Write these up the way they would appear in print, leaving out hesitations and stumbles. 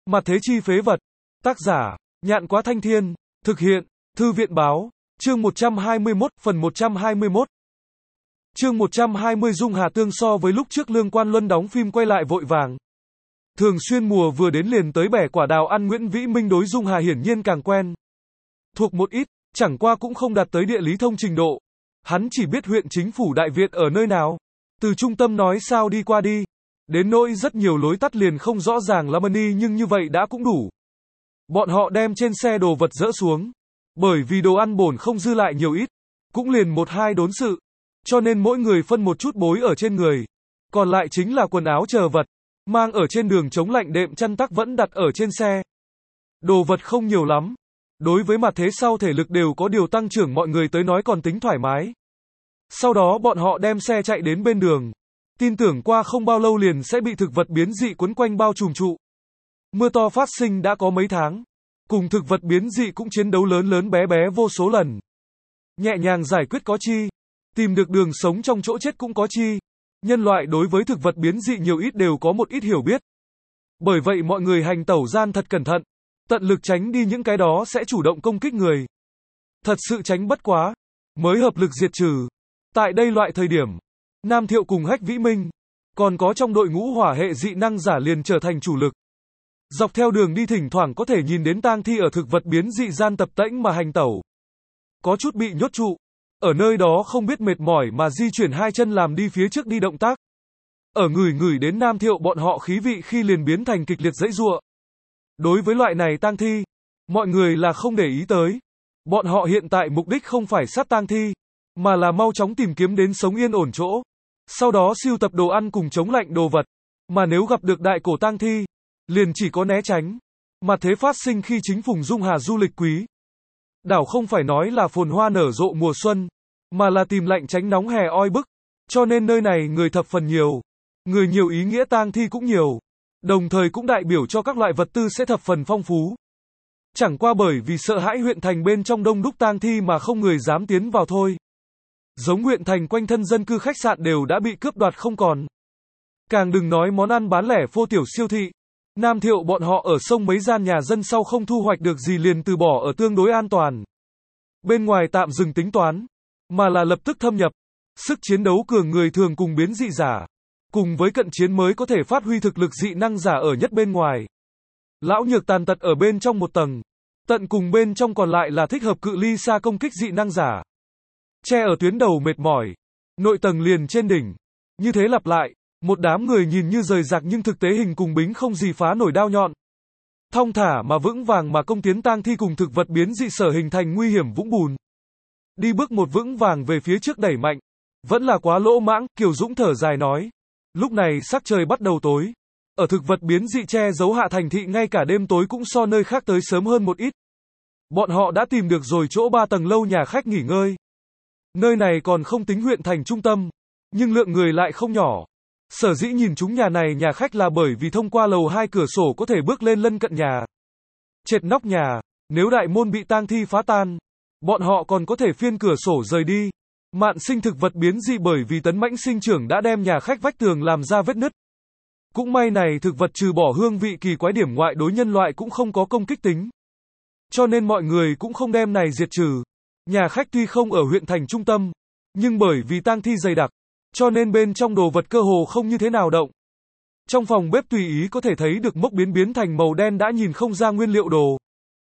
Mặt thế chi phế vật. Tác giả, Nhạn Quá Thanh Thiên. Thực hiện, Thư viện Báo. Chương 121, phần 121. Chương 120 Dung Hà Tương so với lúc trước Lương Quan Luân đóng phim quay lại vội vàng. Thường xuyên mùa vừa đến liền tới bẻ quả đào ăn. Nguyễn Vĩ Minh đối Dung Hà hiển nhiên càng quen thuộc một ít, chẳng qua cũng không đạt tới địa lý thông trình độ. Hắn chỉ biết huyện chính phủ Đại Việt ở nơi nào, từ trung tâm nói sao đi qua đi, đến nỗi rất nhiều lối tắt liền không rõ ràng lắm nhưng như vậy đã cũng đủ. Bọn họ đem trên xe đồ vật dỡ xuống, bởi vì đồ ăn bổn không dư lại nhiều ít, cũng liền một hai đốn sự, cho nên mỗi người phân một chút bối ở trên người, còn lại chính là quần áo chờ vật, mang ở trên đường chống lạnh đệm chăn tắc vẫn đặt ở trên xe. Đồ vật không nhiều lắm, đối với mặt thế sau thể lực đều có điều tăng trưởng mọi người tới nói còn tính thoải mái. Sau đó bọn họ đem xe chạy đến bên đường, tin tưởng qua không bao lâu liền sẽ bị thực vật biến dị quấn quanh bao trùm trụ. Mưa to phát sinh đã có mấy tháng, cùng thực vật biến dị cũng chiến đấu lớn lớn bé bé vô số lần. Nhẹ nhàng giải quyết có chi, tìm được đường sống trong chỗ chết cũng có chi. Nhân loại đối với thực vật biến dị nhiều ít đều có một ít hiểu biết. Bởi vậy mọi người hành tẩu gian thật cẩn thận, tận lực tránh đi những cái đó sẽ chủ động công kích người. Thật sự tránh bất quá, mới hợp lực diệt trừ. Tại đây loại thời điểm, Nam Thiệu cùng Hách Vĩ Minh, còn có trong đội ngũ hỏa hệ dị năng giả liền trở thành chủ lực. Dọc theo đường đi thỉnh thoảng có thể nhìn đến tang thi ở thực vật biến dị gian tập tễnh mà hành tẩu. Có chút bị nhốt trụ, ở nơi đó không biết mệt mỏi mà di chuyển hai chân làm đi phía trước đi động tác. Ở ngửi đến Nam Thiệu bọn họ khí vị khi liền biến thành kịch liệt giãy giụa. Đối với loại này tang thi, mọi người là không để ý tới. Bọn họ hiện tại mục đích không phải sát tang thi, mà là mau chóng tìm kiếm đến sống yên ổn chỗ. Sau đó sưu tập đồ ăn cùng chống lạnh đồ vật. Mà nếu gặp được đại cổ tang thi, liền chỉ có né tránh. Mà thế phát sinh khi chính phùng Dung Hà du lịch quý. Đảo không phải nói là phồn hoa nở rộ mùa xuân, mà là tìm lạnh tránh nóng hè oi bức. Cho nên nơi này người thập phần nhiều. Người nhiều ý nghĩa tang thi cũng nhiều. Đồng thời cũng đại biểu cho các loại vật tư sẽ thập phần phong phú. Chẳng qua bởi vì sợ hãi huyện thành bên trong đông đúc tang thi mà không người dám tiến vào thôi. Giống huyện thành quanh thân dân cư khách sạn đều đã bị cướp đoạt không còn. Càng đừng nói món ăn bán lẻ phô tiểu siêu thị. Nam Thiệu bọn họ ở sông mấy gian nhà dân sau không thu hoạch được gì liền từ bỏ ở tương đối an toàn. Bên ngoài tạm dừng tính toán, mà là lập tức thâm nhập. Sức chiến đấu cường người thường cùng biến dị giả, cùng với cận chiến mới có thể phát huy thực lực dị năng giả ở nhất bên ngoài. Lão nhược tàn tật ở bên trong một tầng, tận cùng bên trong còn lại là thích hợp cự ly xa công kích dị năng giả. Che ở tuyến đầu mệt mỏi, nội tầng liền trên đỉnh. Như thế lặp lại, một đám người nhìn như rời rạc nhưng thực tế hình cùng bính không gì phá nổi đao nhọn. Thong thả mà vững vàng mà công tiến tang thi cùng thực vật biến dị sở hình thành nguy hiểm vũng bùn. Đi bước một vững vàng về phía trước đẩy mạnh. Vẫn là quá lỗ mãng, Kiều Dũng thở dài nói. Lúc này sắc trời bắt đầu tối. Ở thực vật biến dị che giấu hạ thành thị ngay cả đêm tối cũng so nơi khác tới sớm hơn một ít. Bọn họ đã tìm được rồi chỗ 3 tầng lâu nhà khách nghỉ ngơi. Nơi này còn không tính huyện thành trung tâm, nhưng lượng người lại không nhỏ. Sở dĩ nhìn chúng nhà này nhà khách là bởi vì thông qua lầu 2 cửa sổ có thể bước lên lân cận nhà. Trệt nóc nhà, nếu đại môn bị tang thi phá tan, bọn họ còn có thể phiên cửa sổ rời đi. Mạn sinh thực vật biến dị bởi vì tấn mãnh sinh trưởng đã đem nhà khách vách tường làm ra vết nứt. Cũng may này thực vật trừ bỏ hương vị kỳ quái điểm ngoại đối nhân loại cũng không có công kích tính. Cho nên mọi người cũng không đem này diệt trừ. Nhà khách tuy không ở huyện thành trung tâm, nhưng bởi vì tang thi dày đặc, cho nên bên trong đồ vật cơ hồ không như thế nào động. Trong phòng bếp tùy ý có thể thấy được mốc biến thành màu đen đã nhìn không ra nguyên liệu đồ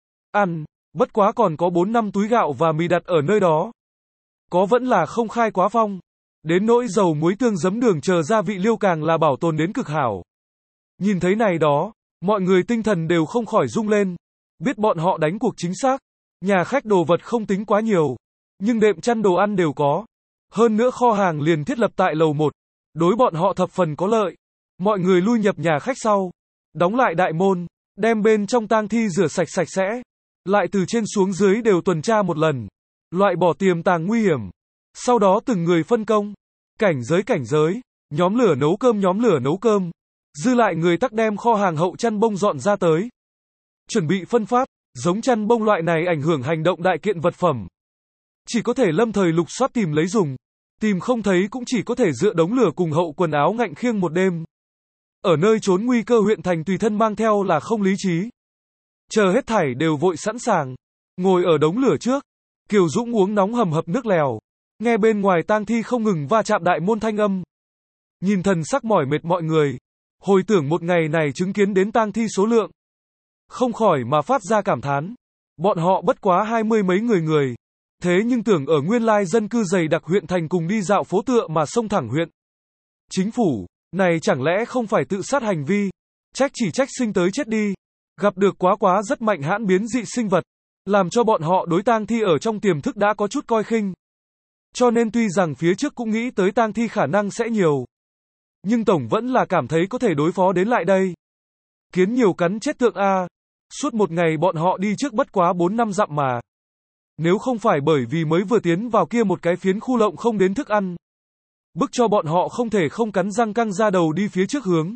ăn, bất quá còn có 4-5 túi gạo và mì đặt ở nơi đó. Có vẫn là không khai quá phong. Đến nỗi dầu muối tương giấm đường chờ gia vị liêu càng là bảo tồn đến cực hảo. Nhìn thấy này đó, mọi người tinh thần đều không khỏi rung lên. Biết bọn họ đánh cuộc chính xác. Nhà khách đồ vật không tính quá nhiều, nhưng đệm chăn đồ ăn đều có. Hơn nữa kho hàng liền thiết lập tại lầu 1. Đối bọn họ thập phần có lợi. Mọi người lui nhập nhà khách sau, đóng lại đại môn, đem bên trong tang thi rửa sạch sạch sẽ. Lại từ trên xuống dưới đều tuần tra một lần. Loại bỏ tiềm tàng nguy hiểm. Sau đó từng người phân công. Cảnh giới, nhóm lửa nấu cơm. Dư lại người tắc đem kho hàng hậu chăn bông dọn ra tới. Chuẩn bị phân phát, giống chăn bông loại này ảnh hưởng hành động đại kiện vật phẩm. Chỉ có thể lâm thời lục soát tìm lấy dùng. Tìm không thấy cũng chỉ có thể dựa đống lửa cùng hậu quần áo ngạnh khiêng một đêm. Ở nơi trốn nguy cơ huyện thành tùy thân mang theo là không lý trí. Chờ hết thảy đều vội sẵn sàng. Ngồi ở đống lửa trước. Kiều Dũng uống nóng hầm hập nước lèo. Nghe bên ngoài tang thi không ngừng va chạm đại môn thanh âm. Nhìn thần sắc mỏi mệt mọi người. Hồi tưởng một ngày này chứng kiến đến tang thi số lượng. Không khỏi mà phát ra cảm thán. Bọn họ bất quá 20 mấy người. Thế nhưng tưởng ở nguyên lai dân cư dày đặc huyện thành cùng đi dạo phố tựa mà xông thẳng huyện. Chính phủ, này chẳng lẽ không phải tự sát hành vi? Trách chỉ trách sinh tới chết đi. Gặp được quá rất mạnh hãn biến dị sinh vật. Làm cho bọn họ đối tang thi ở trong tiềm thức đã có chút coi khinh. Cho nên tuy rằng phía trước cũng nghĩ tới tang thi khả năng sẽ nhiều. Nhưng tổng vẫn là cảm thấy có thể đối phó đến lại đây. Kiến nhiều cắn chết tượng A. Suốt một ngày bọn họ đi trước bất quá 4-5 dặm mà. Nếu không phải bởi vì mới vừa tiến vào kia một cái phiến khu lộng không đến thức ăn. Bức cho bọn họ không thể không cắn răng căng ra đầu đi phía trước hướng.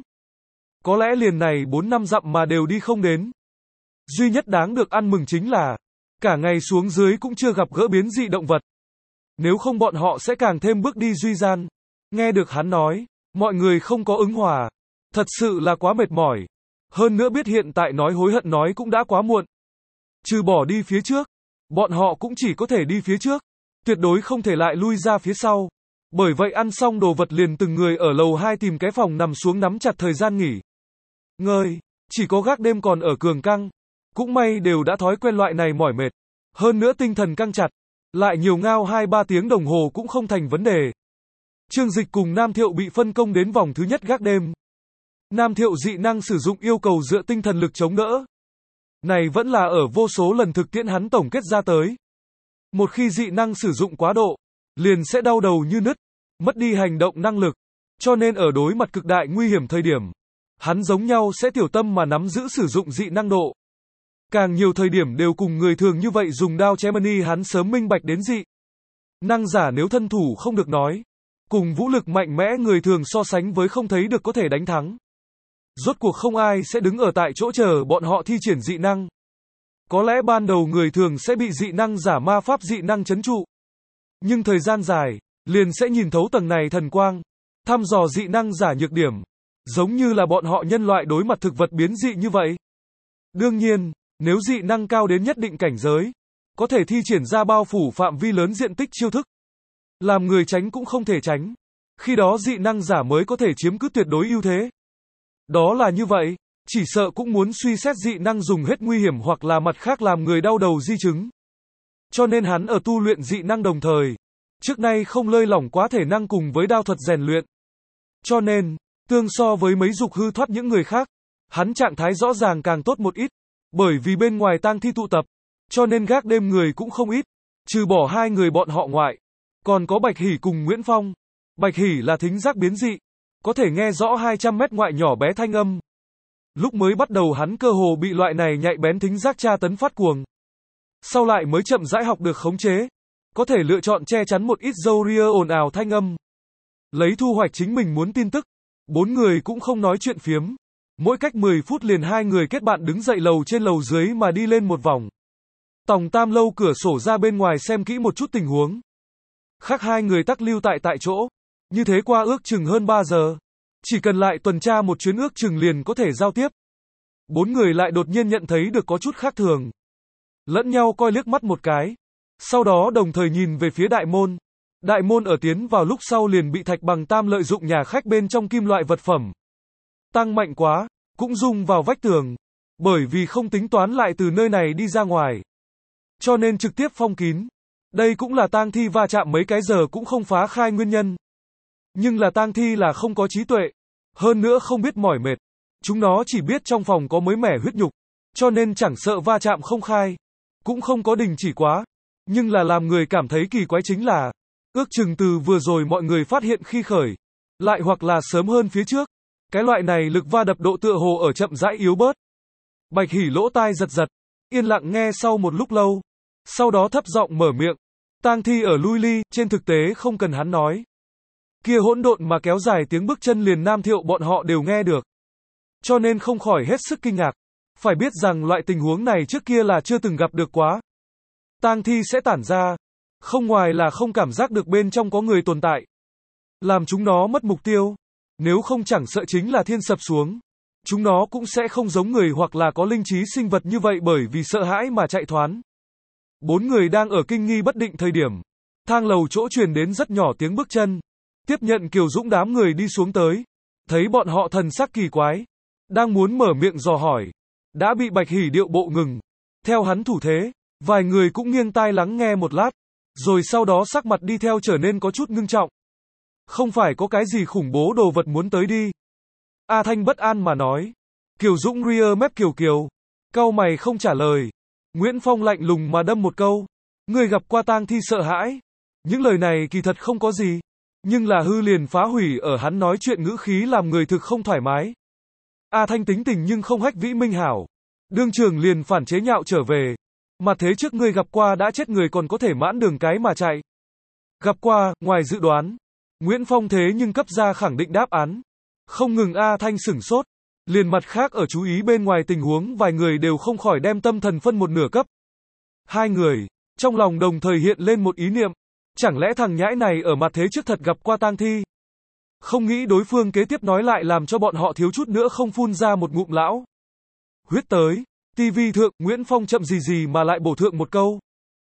Có lẽ liền này 4-5 dặm mà đều đi không đến. Duy nhất đáng được ăn mừng chính là, cả ngày xuống dưới cũng chưa gặp gỡ biến dị động vật. Nếu không bọn họ sẽ càng thêm bước đi duy gian. Nghe được hắn nói, mọi người không có ứng hòa. Thật sự là quá mệt mỏi. Hơn nữa biết hiện tại nói hối hận nói cũng đã quá muộn. Trừ bỏ đi phía trước, bọn họ cũng chỉ có thể đi phía trước. Tuyệt đối không thể lại lui ra phía sau. Bởi vậy ăn xong đồ vật liền từng người ở lầu 2 tìm cái phòng nằm xuống nắm chặt thời gian nghỉ ngơi. Chỉ có gác đêm còn ở cường căng. Cũng may đều đã thói quen loại này mỏi mệt. Hơn nữa tinh thần căng chặt. Lại nhiều ngao 2-3 tiếng đồng hồ cũng không thành vấn đề. Trương Dịch cùng Nam Thiệu bị phân công đến vòng thứ nhất gác đêm. Nam Thiệu dị năng sử dụng yêu cầu dựa tinh thần lực chống đỡ. Này vẫn là ở vô số lần thực tiễn hắn tổng kết ra tới. Một khi dị năng sử dụng quá độ, liền sẽ đau đầu như nứt, mất đi hành động năng lực. Cho nên ở đối mặt cực đại nguy hiểm thời điểm, hắn giống nhau sẽ tiểu tâm mà nắm giữ sử dụng dị năng độ. Càng nhiều thời điểm đều cùng người thường như vậy dùng đao chém hắn sớm minh bạch đến dị năng giả nếu thân thủ không được nói. Cùng vũ lực mạnh mẽ người thường so sánh với không thấy được có thể đánh thắng. Rốt cuộc không ai sẽ đứng ở tại chỗ chờ bọn họ thi triển dị năng. Có lẽ ban đầu người thường sẽ bị dị năng giả ma pháp dị năng trấn trụ. Nhưng thời gian dài, liền sẽ nhìn thấu tầng này thần quang. Thăm dò dị năng giả nhược điểm. Giống như là bọn họ nhân loại đối mặt thực vật biến dị như vậy. Đương nhiên, nếu dị năng cao đến nhất định cảnh giới, có thể thi triển ra bao phủ phạm vi lớn diện tích chiêu thức. Làm người tránh cũng không thể tránh. Khi đó dị năng giả mới có thể chiếm cứ tuyệt đối ưu thế. Đó là như vậy, chỉ sợ cũng muốn suy xét dị năng dùng hết nguy hiểm hoặc là mặt khác làm người đau đầu di chứng. Cho nên hắn ở tu luyện dị năng đồng thời, trước nay không lơi lỏng quá thể năng cùng với đao thuật rèn luyện. Cho nên, tương so với mấy dục hư thoát những người khác, hắn trạng thái rõ ràng càng tốt một ít, bởi vì bên ngoài tang thi tụ tập, cho nên gác đêm người cũng không ít, trừ bỏ 2 người bọn họ ngoại, còn có Bạch Hỷ cùng Nguyễn Phong. Bạch Hỷ là thính giác biến dị, có thể nghe rõ 200 mét ngoại nhỏ bé thanh âm. Lúc mới bắt đầu hắn cơ hồ bị loại này nhạy bén thính giác tra tấn phát cuồng. Sau lại mới chậm rãi học được khống chế, có thể lựa chọn che chắn một ít râu ria ồn ào thanh âm. Lấy thu hoạch chính mình muốn tin tức. 4 người cũng không nói chuyện phiếm. Mỗi cách 10 phút liền 2 người kết bạn đứng dậy lầu trên lầu dưới mà đi lên một vòng. Tòng Tam Lâu cửa sổ ra bên ngoài xem kỹ một chút tình huống. Khác 2 người tắc lưu tại chỗ. Như thế qua ước chừng hơn 3 giờ. Chỉ cần lại tuần tra một chuyến ước chừng liền có thể giao tiếp. 4 người lại đột nhiên nhận thấy được có chút khác thường. Lẫn nhau coi liếc mắt một cái. Sau đó đồng thời nhìn về phía đại môn. Đại môn ở tiến vào lúc sau liền bị Thạch Bằng Tam lợi dụng nhà khách bên trong kim loại vật phẩm. Tăng mạnh quá, cũng rung vào vách tường. Bởi vì không tính toán lại từ nơi này đi ra ngoài. Cho nên trực tiếp phong kín. Đây cũng là tang thi va chạm mấy cái giờ cũng không phá khai nguyên nhân. Nhưng là tang thi là không có trí tuệ. Hơn nữa không biết mỏi mệt. Chúng nó chỉ biết trong phòng có mới mẻ huyết nhục. Cho nên chẳng sợ va chạm không khai. Cũng không có đình chỉ quá. Nhưng là làm người cảm thấy kỳ quái chính là, ước chừng từ vừa rồi mọi người phát hiện khi khởi. Lại hoặc là sớm hơn phía trước. Cái loại này lực va đập độ tựa hồ ở chậm rãi yếu bớt. Bạch Hỷ lỗ tai giật giật. Yên lặng nghe sau một lúc lâu. Sau đó thấp giọng mở miệng. Tang thi ở lui ly, trên thực tế không cần hắn nói. Kia hỗn độn mà kéo dài tiếng bước chân liền Nam Thiệu bọn họ đều nghe được. Cho nên không khỏi hết sức kinh ngạc. Phải biết rằng loại tình huống này trước kia là chưa từng gặp được quá. Tang thi sẽ tản ra. Không ngoài là không cảm giác được bên trong có người tồn tại. Làm chúng nó mất mục tiêu. Nếu không chẳng sợ chính là thiên sập xuống. Chúng nó cũng sẽ không giống người hoặc là có linh trí sinh vật như vậy bởi vì sợ hãi mà chạy thoán. Bốn người đang ở kinh nghi bất định thời điểm. Thang lầu chỗ truyền đến rất nhỏ tiếng bước chân. Tiếp nhận Kiều Dũng đám người đi xuống tới. Thấy bọn họ thần sắc kỳ quái. Đang muốn mở miệng dò hỏi. Đã bị Bạch Hỷ điệu bộ ngừng. Theo hắn thủ thế, vài người cũng nghiêng tai lắng nghe một lát. Rồi sau đó sắc mặt đi theo trở nên có chút ngưng trọng. Không phải có cái gì khủng bố đồ vật muốn tới đi. A Thanh bất an mà nói. Kiều Dũng ria mép kiều kiều. Cau mày không trả lời. Nguyễn Phong lạnh lùng mà đâm một câu. Người gặp qua tang thi sợ hãi. Những lời này kỳ thật không có gì. Nhưng là hư liền phá hủy ở hắn nói chuyện ngữ khí làm người thực không thoải mái. A Thanh tính tình nhưng không hách vĩ minh hảo. Đương trường liền phản chế nhạo trở về. Mà thế trước ngươi gặp qua đã chết người còn có thể mãn đường cái mà chạy. Gặp qua, ngoài dự đoán. Nguyễn Phong thế nhưng cấp ra khẳng định đáp án. Không ngừng A Thanh sửng sốt. Liền mặt khác ở chú ý bên ngoài tình huống vài người đều không khỏi đem tâm thần phân một nửa cấp. Hai người, trong lòng đồng thời hiện lên một ý niệm. Chẳng lẽ thằng nhãi này ở mặt thế trước thật gặp qua tang thi? Không nghĩ đối phương kế tiếp nói lại làm cho bọn họ thiếu chút nữa không phun ra một ngụm lão huyết tới. TV thượng, Nguyễn Phong chậm gì mà lại bổ thượng một câu.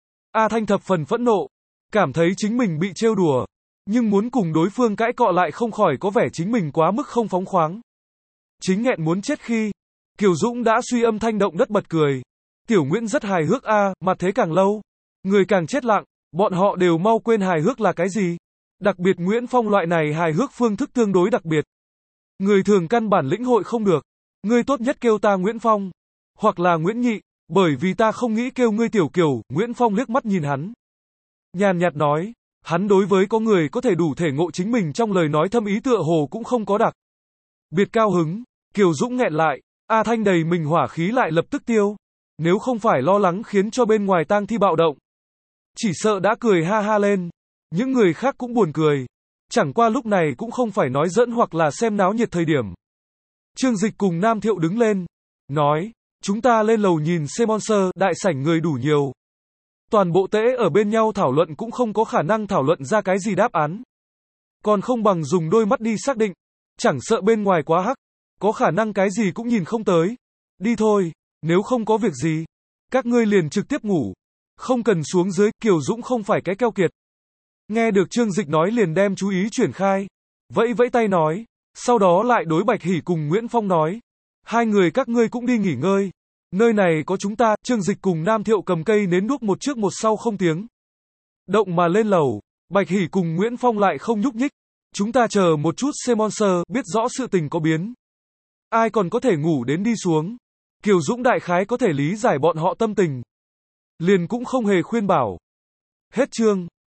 A Thanh thập phần phẫn nộ. Cảm thấy chính mình bị trêu đùa. Nhưng muốn cùng đối phương cãi cọ lại không khỏi có vẻ chính mình quá mức không phóng khoáng. Chính nghẹn muốn chết khi. Kiều Dũng đã suy âm thanh động đất bật cười. Tiểu Nguyễn rất hài hước a, mặt thế càng lâu. Người càng chết lặng. Bọn họ đều mau quên hài hước là cái gì. Đặc biệt Nguyễn Phong loại này hài hước phương thức tương đối đặc biệt. Người thường căn bản lĩnh hội không được. Ngươi tốt nhất kêu ta Nguyễn Phong. Hoặc là Nguyễn Nhị. Bởi vì ta không nghĩ kêu ngươi Tiểu Kiều. Nguyễn Phong liếc mắt nhìn hắn. Nhàn nhạt nói. Hắn đối với có người có thể đủ thể ngộ chính mình trong lời nói thâm ý tựa hồ cũng không có đặc biệt cao hứng. Kiều Dũng nghẹn lại. A Thanh đầy mình hỏa khí lại lập tức tiêu. Nếu không phải lo lắng khiến cho bên ngoài tang thi bạo động. Chỉ sợ đã cười ha ha lên. Những người khác cũng buồn cười. Chẳng qua lúc này cũng không phải nói giỡn hoặc là xem náo nhiệt thời điểm. Trương Dịch cùng Nam Thiệu đứng lên. Nói. Chúng ta lên lầu nhìn xem monster, đại sảnh người đủ nhiều. Toàn bộ tễ ở bên nhau thảo luận cũng không có khả năng thảo luận ra cái gì đáp án. Còn không bằng dùng đôi mắt đi xác định. Chẳng sợ bên ngoài quá hắc. Có khả năng cái gì cũng nhìn không tới. Đi thôi, nếu không có việc gì. Các ngươi liền trực tiếp ngủ. Không cần xuống dưới, Kiều Dũng không phải cái keo kiệt. Nghe được Trương Dịch nói liền đem chú ý chuyển khai. Vẫy vẫy tay nói. Sau đó lại đối Bạch Hỷ cùng Nguyễn Phong nói. Hai người các ngươi cũng đi nghỉ ngơi. Nơi này có chúng ta. Trương Dịch cùng Nam Thiệu cầm cây nến đuốc một trước một sau không tiếng động mà lên lầu. Bạch Hỷ cùng Nguyễn Phong lại không nhúc nhích. Chúng ta chờ một chút xem monster, biết rõ sự tình có biến. Ai còn có thể ngủ đến đi xuống. Kiều Dũng đại khái có thể lý giải bọn họ tâm tình. Liền cũng không hề khuyên bảo. Hết chương.